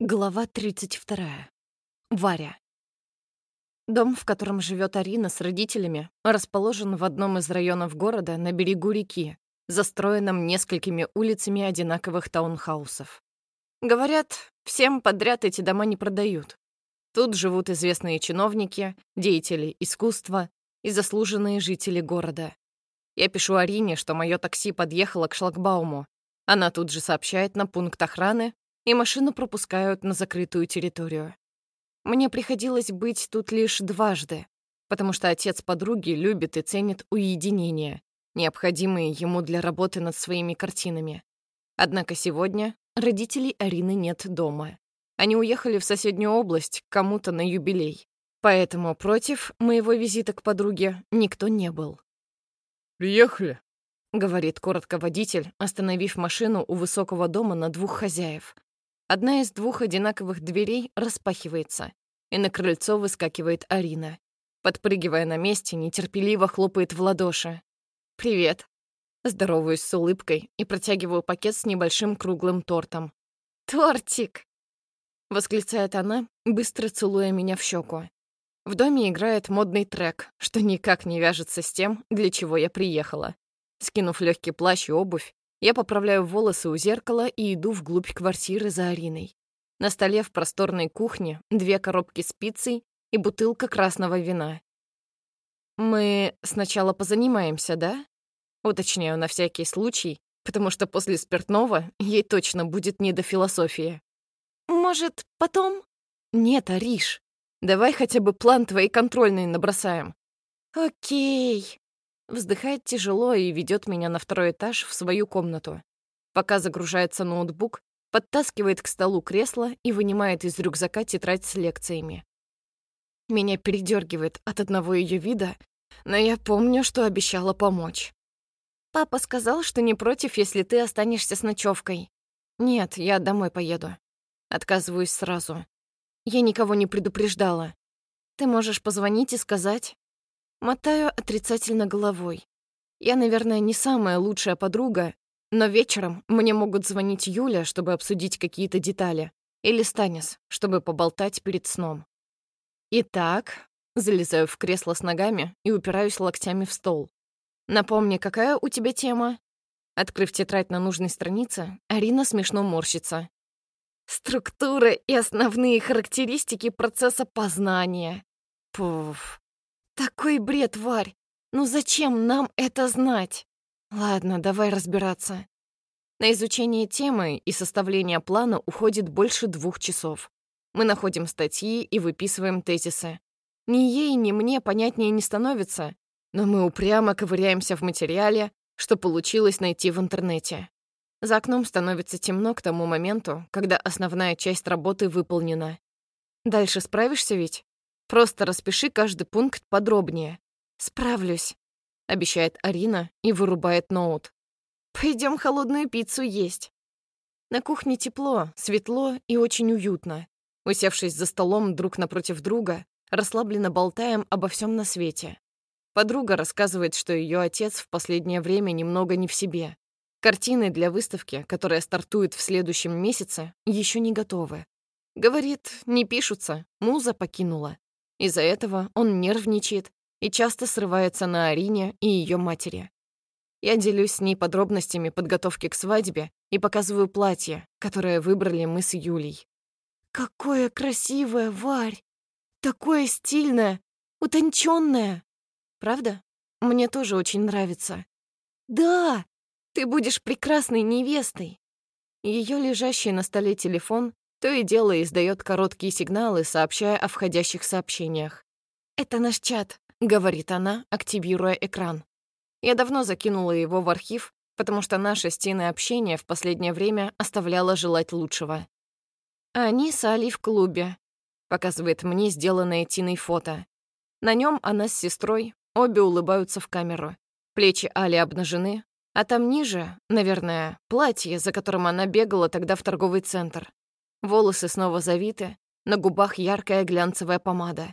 Глава 32. Варя. Дом, в котором живет Арина с родителями, расположен в одном из районов города на берегу реки, застроенном несколькими улицами одинаковых таунхаусов. Говорят, всем подряд эти дома не продают. Тут живут известные чиновники, деятели искусства и заслуженные жители города. Я пишу Арине, что мое такси подъехало к шлагбауму. Она тут же сообщает на пункт охраны, и машину пропускают на закрытую территорию. Мне приходилось быть тут лишь дважды, потому что отец подруги любит и ценит уединение, необходимые ему для работы над своими картинами. Однако сегодня родителей Арины нет дома. Они уехали в соседнюю область к кому-то на юбилей, поэтому против моего визита к подруге никто не был. «Приехали», — говорит коротко водитель, остановив машину у высокого дома на двух хозяев. Одна из двух одинаковых дверей распахивается, и на крыльцо выскакивает Арина. Подпрыгивая на месте, нетерпеливо хлопает в ладоши. «Привет». Здороваюсь с улыбкой и протягиваю пакет с небольшим круглым тортом. «Тортик!» — восклицает она, быстро целуя меня в щеку. В доме играет модный трек, что никак не вяжется с тем, для чего я приехала. Скинув легкий плащ и обувь, я поправляю волосы у зеркала и иду вглубь квартиры за Ариной. На столе в просторной кухне 2 коробки с пиццей и бутылка красного вина. «Мы сначала позанимаемся, да?» Уточняю на всякий случай, потому что после спиртного ей точно будет не до философии. «Может, потом?» «Нет, Ариш, давай хотя бы план твоей контрольной набросаем». «Окей». Вздыхает тяжело и ведет меня на 2-й этаж в свою комнату. Пока загружается ноутбук, подтаскивает к столу кресло и вынимает из рюкзака тетрадь с лекциями. Меня передергивает от одного ее вида, но я помню, что обещала помочь. «Папа сказал, что не против, если ты останешься с ночевкой». «Нет, я домой поеду». Отказываюсь сразу. Я никого не предупреждала. «Ты можешь позвонить и сказать». Мотаю отрицательно головой. Я, наверное, не самая лучшая подруга, но вечером мне могут звонить Юля, чтобы обсудить какие-то детали, или Станис, чтобы поболтать перед сном. Итак, залезаю в кресло с ногами и упираюсь локтями в стол. Напомни, какая у тебя тема? Открыв тетрадь на нужной странице, Арина смешно морщится. Структура и основные характеристики процесса познания. Пуф. Такой бред, Варь! Ну зачем нам это знать? Ладно, давай разбираться. На изучение темы и составление плана уходит больше 2 часов. Мы находим статьи и выписываем тезисы. Ни ей, ни мне понятнее не становится, но мы упрямо ковыряемся в материале, что получилось найти в интернете. За окном становится темно к тому моменту, когда основная часть работы выполнена. Дальше справишься ведь? Просто распиши каждый пункт подробнее. «Справлюсь», — обещает Арина и вырубает ноут. «Пойдем холодную пиццу есть». На кухне тепло, светло и очень уютно. Усевшись за столом друг напротив друга, расслабленно болтаем обо всем на свете. Подруга рассказывает, что ее отец в последнее время немного не в себе. Картины для выставки, которая стартует в следующем месяце, еще не готовы. Говорит, не пишутся, муза покинула. Из-за этого он нервничает и часто срывается на Арине и ее матери. Я делюсь с ней подробностями подготовки к свадьбе и показываю платье, которое выбрали мы с Юлей. «Какое красивое, Варь! Такое стильное, утонченное! Правда? Мне тоже очень нравится. Да, ты будешь прекрасной невестой!» Ее лежащий на столе телефон то и дело издает короткие сигналы, сообщая о входящих сообщениях. «Это наш чат», — говорит она, активируя экран. Я давно закинула его в архив, потому что наше стильное общение в последнее время оставляло желать лучшего. А они с Алей в клубе. Показывает мне сделанное Тиной фото. На нем она с сестрой, обе улыбаются в камеру. Плечи Али обнажены, а там ниже, наверное, платье, за которым она бегала тогда в торговый центр. Волосы снова завиты, на губах яркая глянцевая помада.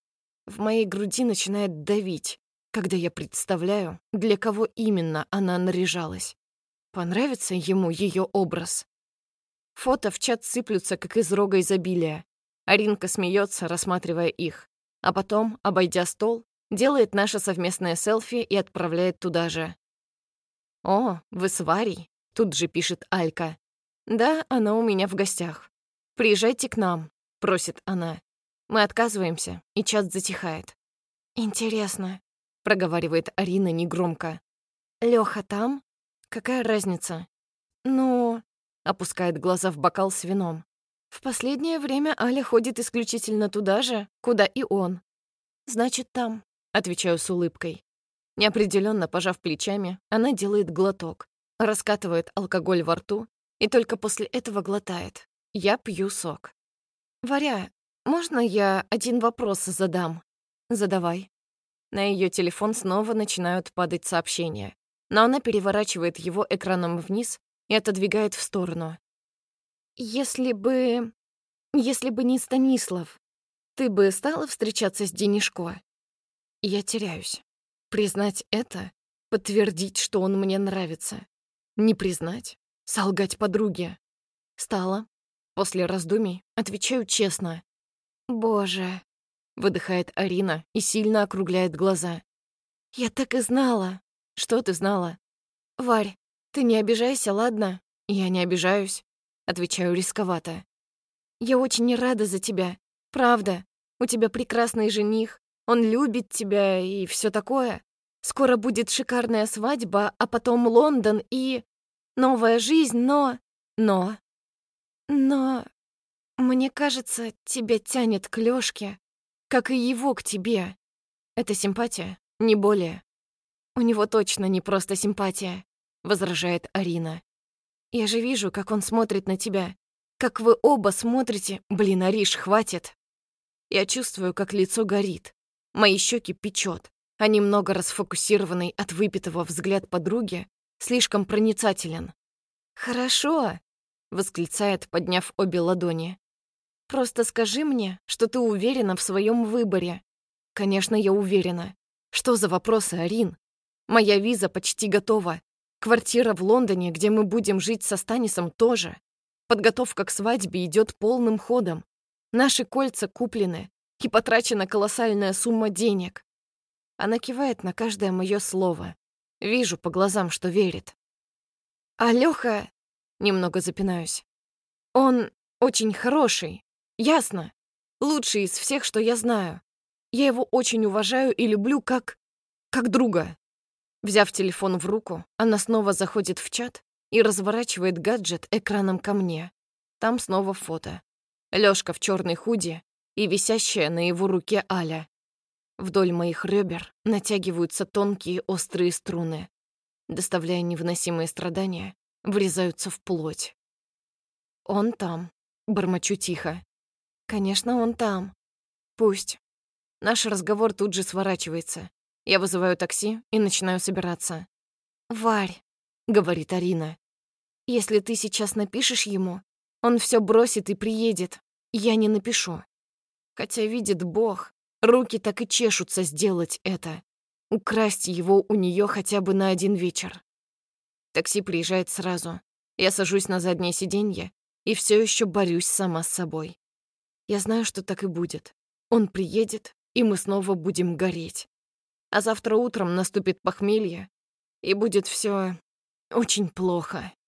В моей груди начинает давить, когда я представляю, для кого именно она наряжалась. Понравится ему ее образ? Фото в чат сыплются, как из рога изобилия. Аринка смеется, рассматривая их. А потом, обойдя стол, делает наше совместное селфи и отправляет туда же. «О, вы с Варей?» — тут же пишет Алька. «Да, она у меня в гостях. Приезжайте к нам», — просит она. Мы отказываемся, и чат затихает. «Интересно», — проговаривает Арина негромко. «Лёха там? Какая разница?» «Ну...» — опускает глаза в бокал с вином. «В последнее время Аля ходит исключительно туда же, куда и он». «Значит, там», — отвечаю с улыбкой. Неопределенно пожав плечами, она делает глоток, раскатывает алкоголь во рту и только после этого глотает. Я пью сок. «Варя, можно я один вопрос задам?» «Задавай». На ее телефон снова начинают падать сообщения, но она переворачивает его экраном вниз и отодвигает в сторону. «Если бы не Станислав, ты бы стала встречаться с Денишко?» Я теряюсь. Признать это — подтвердить, что он мне нравится. Не признать — солгать подруге. Стала. После раздумий отвечаю честно. «Боже», — выдыхает Арина и сильно округляет глаза. «Я так и знала». «Что ты знала?» «Варь, ты не обижайся, ладно?» «Я не обижаюсь», — отвечаю рисковато. «Я очень рада за тебя. Правда. У тебя прекрасный жених. Он любит тебя и все такое. Скоро будет шикарная свадьба, а потом Лондон и... новая жизнь, но... Мне кажется, тебя тянет к Лёшке, как и его к тебе. Это симпатия, не более». «У него точно не просто симпатия», — возражает Арина. «Я же вижу, как он смотрит на тебя. Как вы оба смотрите. Блин, Ариш, хватит». Я чувствую, как лицо горит. Мои щеки печет, а немного расфокусированный от выпитого взгляд подруги слишком проницателен. «Хорошо», — восклицает, подняв обе ладони. «Просто скажи мне, что ты уверена в своем выборе». «Конечно, я уверена. Что за вопросы, Арин? Моя виза почти готова. Квартира в Лондоне, где мы будем жить со Станисом, тоже. Подготовка к свадьбе идет полным ходом. Наши кольца куплены, и потрачена колоссальная сумма денег». Она кивает на каждое мое слово. Вижу по глазам, что верит. «А Лёха...» Немного запинаюсь. «Он очень хороший. Ясно. Лучший из всех, что я знаю. Я его очень уважаю и люблю как друга». Взяв телефон в руку, она снова заходит в чат и разворачивает гаджет экраном ко мне. Там снова фото. Лёшка в чёрной худи и висящая на его руке Аля. Вдоль моих ребер натягиваются тонкие острые струны, доставляя невыносимые страдания, врезаются в плоть. «Он там», — бормочу тихо. «Конечно, он там. Пусть». Наш разговор тут же сворачивается. Я вызываю такси и начинаю собираться. «Варь», — говорит Арина, — «если ты сейчас напишешь ему, он всё бросит и приедет. Я не напишу». Хотя, видит Бог, руки так и чешутся сделать это. Украсть его у неё хотя бы на один вечер. Такси приезжает сразу. Я сажусь на заднее сиденье и всё ещё борюсь сама с собой. Я знаю, что так и будет. Он приедет, и мы снова будем гореть. А завтра утром наступит похмелье, и будет всё очень плохо.